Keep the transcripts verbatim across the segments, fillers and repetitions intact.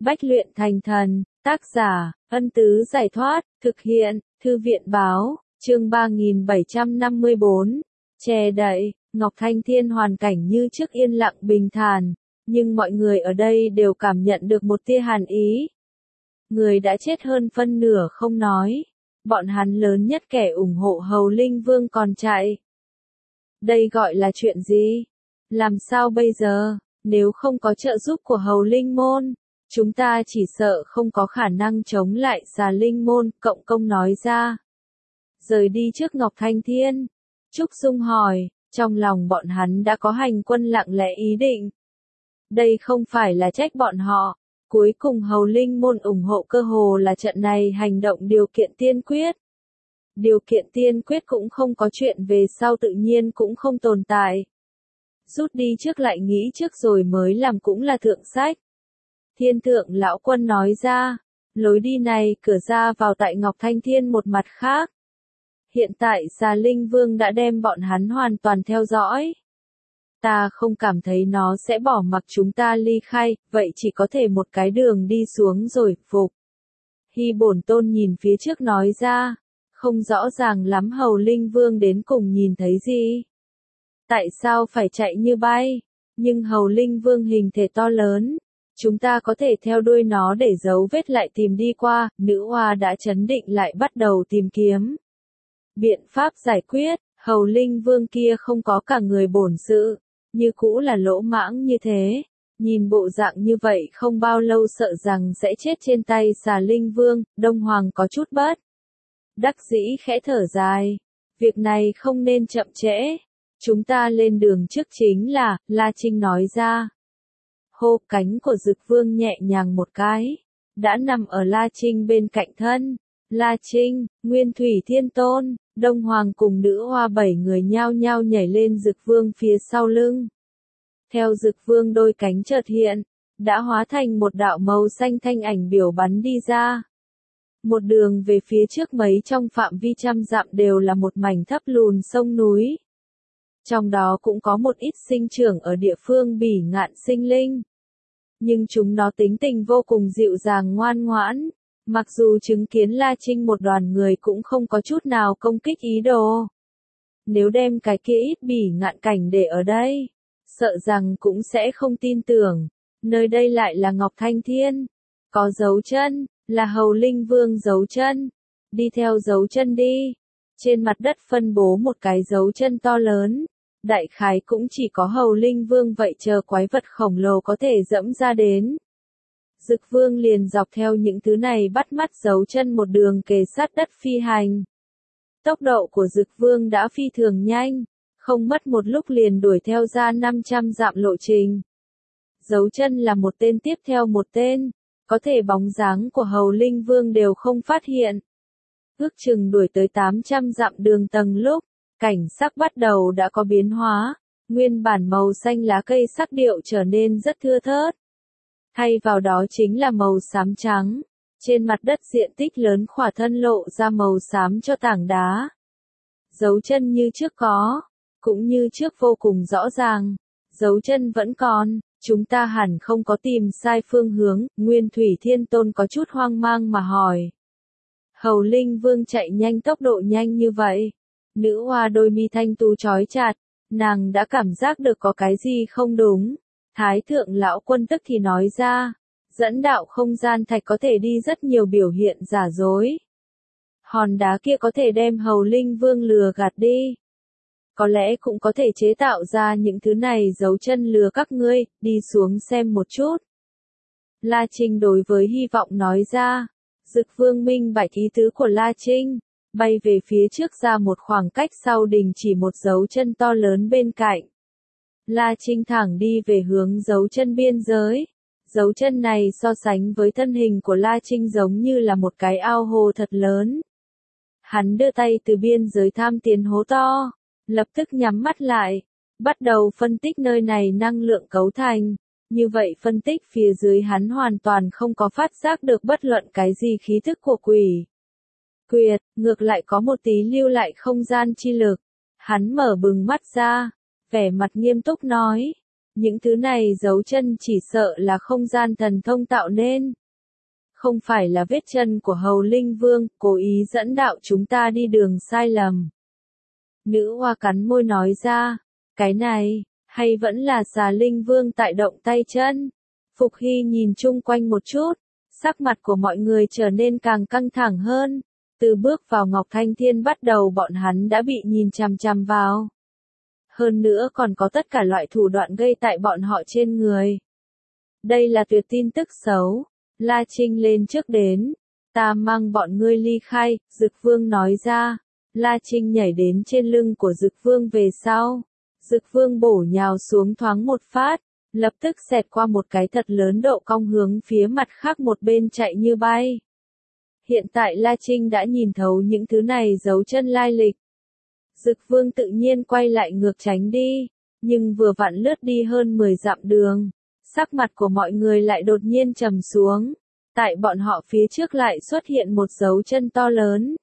Bách luyện thành thần, tác giả, Ân Tứ Giải Thoát, thực hiện, Thư viện báo, chương ba nghìn bảy trăm năm mươi bốn, che đậy, Ngọc Thanh Thiên hoàn cảnh như trước yên lặng bình thản, nhưng mọi người ở đây đều cảm nhận được một tia hàn ý. Người đã chết hơn phân nửa không nói, bọn hắn lớn nhất kẻ ủng hộ Hầu Linh Vương còn chạy. Đây gọi là chuyện gì? Làm sao bây giờ? Nếu không có trợ giúp của Hầu Linh Môn, chúng ta chỉ sợ không có khả năng chống lại Xà Linh Môn, Cộng Công nói ra. Rời đi trước Ngọc Thanh Thiên, Trúc Dung hỏi, trong lòng bọn hắn đã có hành quân lặng lẽ ý định. Đây không phải là trách bọn họ, cuối cùng Hầu Linh Môn ủng hộ cơ hồ là trận này hành động điều kiện tiên quyết. Điều kiện tiên quyết cũng không có chuyện về sau tự nhiên cũng không tồn tại. Rút đi trước lại nghĩ trước rồi mới làm cũng là thượng sách. Thiên thượng lão quân nói ra, lối đi này cửa ra vào tại Ngọc Thanh Thiên một mặt khác. Hiện tại Xà Linh Vương đã đem bọn hắn hoàn toàn theo dõi. Ta không cảm thấy nó sẽ bỏ mặc chúng ta ly khai, vậy chỉ có thể một cái đường đi xuống rồi, phục. Hy Bổn Tôn nhìn phía trước nói ra, không rõ ràng lắm Hầu Linh Vương đến cùng nhìn thấy gì. Tại sao phải chạy như bay? Nhưng Hầu Linh Vương hình thể to lớn. Chúng ta có thể theo đuôi nó để dấu vết lại tìm đi qua, nữ hoa đã chấn định lại bắt đầu tìm kiếm. Biện pháp giải quyết, Hầu Linh Vương kia không có cả người bổn sự, như cũ là lỗ mãng như thế. Nhìn bộ dạng như vậy không bao lâu sợ rằng sẽ chết trên tay Xà Linh Vương, Đông Hoàng có chút bất đắc dĩ khẽ thở dài. Việc này không nên chậm trễ. Chúng ta lên đường trước chính là, La Trinh nói ra. Hô, cánh của Dực Vương nhẹ nhàng một cái, đã nằm ở La Trinh bên cạnh thân. La Trinh, Nguyên Thủy Thiên Tôn, Đông Hoàng cùng nữ hoa bảy người nhao nhao nhảy lên Dực Vương phía sau lưng. Theo Dực Vương đôi cánh chợt hiện, đã hóa thành một đạo màu xanh thanh ảnh biểu bắn đi ra. Một đường về phía trước mấy trong phạm vi trăm dặm đều là một mảnh thấp lùn sông núi. Trong đó cũng có một ít sinh trưởng ở địa phương bỉ ngạn sinh linh. Nhưng chúng nó tính tình vô cùng dịu dàng ngoan ngoãn. Mặc dù chứng kiến La Trinh một đoàn người cũng không có chút nào công kích ý đồ. Nếu đem cái kia ít bỉ ngạn cảnh để ở đây, sợ rằng cũng sẽ không tin tưởng. Nơi đây lại là Ngọc Thanh Thiên. Có dấu chân, là Hầu Linh Vương dấu chân. Đi theo dấu chân đi. Trên mặt đất phân bố một cái dấu chân to lớn. Đại khái cũng chỉ có Hầu Linh Vương vậy chờ quái vật khổng lồ có thể dẫm ra đến. Dực Vương liền dọc theo những thứ này bắt mắt dấu chân một đường kề sát đất phi hành. Tốc độ của Dực Vương đã phi thường nhanh, không mất một lúc liền đuổi theo ra năm trăm dặm lộ trình. Dấu chân là một tên tiếp theo một tên, có thể bóng dáng của Hầu Linh Vương đều không phát hiện. Ước chừng đuổi tới tám trăm dặm đường tầng lúc, cảnh sắc bắt đầu đã có biến hóa, nguyên bản màu xanh lá cây sắc điệu trở nên rất thưa thớt. Thay vào đó chính là màu xám trắng, trên mặt đất diện tích lớn khỏa thân lộ ra màu xám cho tảng đá. Dấu chân như trước có, cũng như trước vô cùng rõ ràng, dấu chân vẫn còn, chúng ta hẳn không có tìm sai phương hướng, Nguyên Thủy Thiên Tôn có chút hoang mang mà hỏi. Hầu Linh Vương chạy nhanh tốc độ nhanh như vậy, nữ hoa đôi mi thanh tú chói chặt, nàng đã cảm giác được có cái gì không đúng. Thái thượng lão quân tức thì nói ra, dẫn đạo không gian thạch có thể đi rất nhiều biểu hiện giả dối. Hòn đá kia có thể đem Hầu Linh Vương lừa gạt đi. Có lẽ cũng có thể chế tạo ra những thứ này giấu chân lừa các ngươi, đi xuống xem một chút. La Trinh đối với hy vọng nói ra, Dực Vương minh bạch ý tứ của La Trinh, bay về phía trước ra một khoảng cách sau đình chỉ một dấu chân to lớn bên cạnh. La Trinh thẳng đi về hướng dấu chân biên giới. Dấu chân này so sánh với thân hình của La Trinh giống như là một cái ao hồ thật lớn. Hắn đưa tay từ biên giới tham tiến hố to, lập tức nhắm mắt lại, bắt đầu phân tích nơi này năng lượng cấu thành. Như vậy phân tích phía dưới hắn hoàn toàn không có phát giác được bất luận cái gì khí thức của quỷ quyệt, ngược lại có một tí lưu lại không gian chi lực. Hắn mở bừng mắt ra, vẻ mặt nghiêm túc nói, Những thứ này dấu chân chỉ sợ là không gian thần thông tạo nên. Không phải là vết chân của Hầu Linh Vương, cố ý dẫn đạo chúng ta đi đường sai lầm. Nữ hoa cắn môi nói ra, cái này, hay vẫn là xà Linh Vương tại động tay chân. Phục Hy nhìn chung quanh một chút, sắc mặt của mọi người trở nên càng căng thẳng hơn. Từ bước vào Ngọc Thanh Thiên bắt đầu bọn hắn đã bị nhìn chằm chằm vào. Hơn nữa còn có tất cả loại thủ đoạn gây tại bọn họ trên người. Đây là tuyệt tin tức xấu. La Trinh lên trước đến. Ta mang bọn ngươi ly khai, Dực Vương nói ra. La Trinh nhảy đến trên lưng của Dực Vương về sau. Dực Vương bổ nhào xuống thoáng một phát, lập tức xẹt qua một cái thật lớn độ cong hướng phía mặt khác một bên chạy như bay. Hiện tại La Trinh đã nhìn thấu những thứ này dấu chân lai lịch. Dực Vương tự nhiên quay lại ngược tránh đi, nhưng vừa vặn lướt đi hơn mười dặm đường, sắc mặt của mọi người lại đột nhiên trầm xuống. Tại bọn họ phía trước lại xuất hiện một dấu chân to lớn.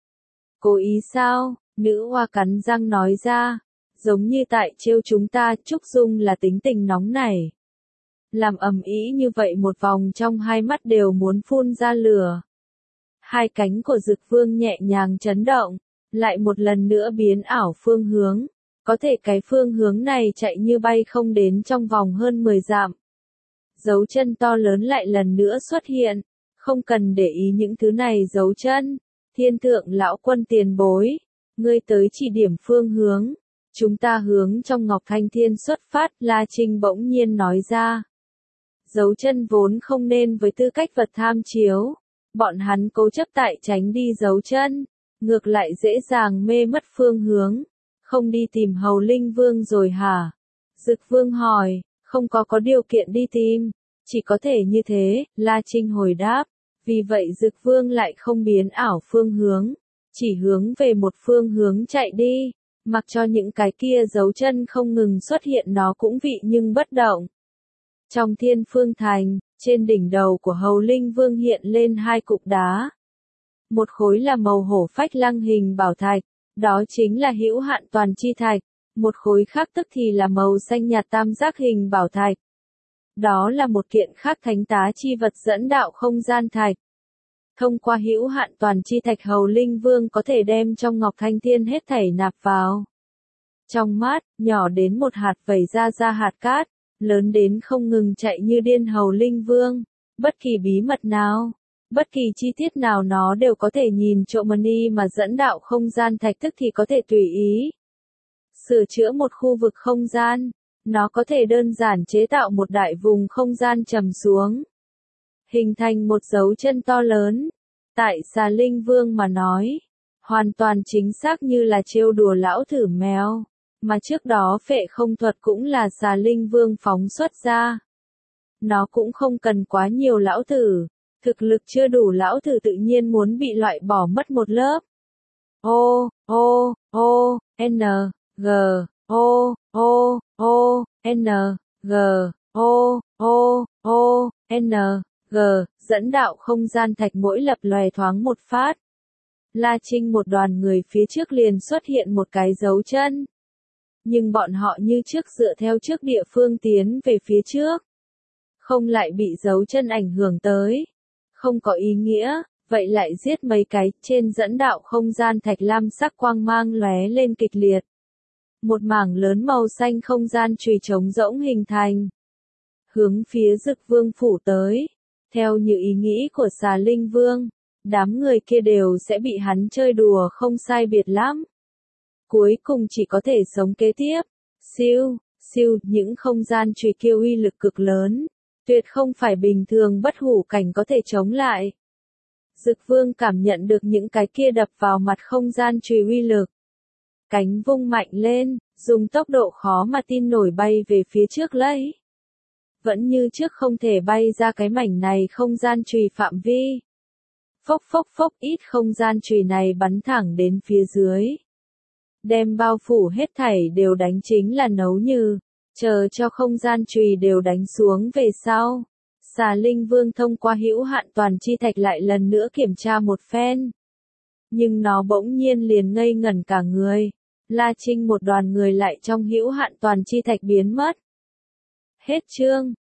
Cố ý sao? Nữ hoa cắn răng nói ra. Giống như tại trêu chúng ta, Trúc Dung là tính tình nóng nảy. Làm ầm ĩ như vậy một vòng trong hai mắt đều muốn phun ra lửa. Hai cánh của Dực Vương nhẹ nhàng chấn động, lại một lần nữa biến ảo phương hướng. Có thể cái phương hướng này chạy như bay không đến trong vòng hơn mười dặm. Dấu chân to lớn lại lần nữa xuất hiện, không cần để ý những thứ này dấu chân. Thiên thượng lão quân tiền bối, ngươi tới chỉ điểm phương hướng. Chúng ta hướng trong Ngọc Thanh Thiên xuất phát, La Trinh bỗng nhiên nói ra. Dấu chân vốn không nên với tư cách vật tham chiếu. Bọn hắn cố chấp tại tránh đi dấu chân, ngược lại dễ dàng mê mất phương hướng. Không đi tìm Hầu Linh Vương rồi hả? Dực Vương hỏi, không có có điều kiện đi tìm, chỉ có thể như thế, La Trinh hồi đáp. Vì vậy Dực Vương lại không biến ảo phương hướng, chỉ hướng về một phương hướng chạy đi. Mặc cho những cái kia dấu chân không ngừng xuất hiện nó cũng vị nhưng bất động. Trong Thiên Phương Thành, trên đỉnh đầu của Hầu Linh Vương hiện lên hai cục đá. Một khối là màu hổ phách lăng hình bảo thạch, đó chính là hữu hạn toàn chi thạch. Một khối khác tức thì là màu xanh nhạt tam giác hình bảo thạch. Đó là một kiện khác thánh tá chi vật dẫn đạo không gian thạch. Thông qua hữu hạn toàn chi thạch Hầu Linh Vương có thể đem trong Ngọc Thanh Thiên hết thảy nạp vào. Trong mát, nhỏ đến một hạt vẩy ra ra hạt cát, lớn đến không ngừng chạy như điên Hầu Linh Vương. Bất kỳ bí mật nào, bất kỳ chi tiết nào nó đều có thể nhìn trộm mani mà dẫn đạo không gian thạch tức thì có thể tùy ý. Sửa chữa một khu vực không gian, nó có thể đơn giản chế tạo một đại vùng không gian trầm xuống. Hình thành một dấu chân to lớn. Tại xà Linh Vương mà nói, hoàn toàn chính xác như là trêu đùa lão thử mèo, mà trước đó phệ không thuật cũng là xà Linh Vương phóng xuất ra. Nó cũng không cần quá nhiều lão thử, thực lực chưa đủ lão thử tự nhiên muốn bị loại bỏ mất một lớp. O, O, O, N, G, O, O, O, N, G, O, O, O, N, G, dẫn đạo không gian thạch mỗi lập lòe thoáng một phát. La Trinh một đoàn người phía trước liền xuất hiện một cái dấu chân. Nhưng bọn họ như trước dựa theo trước địa phương tiến về phía trước. Không lại bị dấu chân ảnh hưởng tới. Không có ý nghĩa, vậy lại giết mấy cái, trên dẫn đạo không gian thạch lam sắc quang mang lóe lên kịch liệt. Một mảng lớn màu xanh không gian chùy trống rỗng hình thành. Hướng phía Dực Vương phủ tới. Theo như ý nghĩ của xà Linh Vương, đám người kia đều sẽ bị hắn chơi đùa không sai biệt lắm. Cuối cùng chỉ có thể sống kế tiếp. Siêu, siêu, những không gian chùy kia uy lực cực lớn. Tuyệt không phải bình thường bất hủ cảnh có thể chống lại. Dực Vương cảm nhận được những cái kia đập vào mặt không gian chùy uy lực. Cánh vung mạnh lên, dùng tốc độ khó mà tin nổi bay về phía trước lấy. Vẫn như trước không thể bay ra cái mảnh này không gian chùy phạm vi. Phốc phốc phốc ít không gian chùy này bắn thẳng đến phía dưới. Đem bao phủ hết thảy đều đánh chính là nấu như, chờ cho không gian chùy đều đánh xuống về sau. Xà Linh Vương thông qua hữu hạn toàn chi thạch lại lần nữa kiểm tra một phen. Nhưng nó bỗng nhiên liền ngây ngẩn cả người. La Trinh một đoàn người lại trong hữu hạn toàn chi thạch biến mất. Hết chương.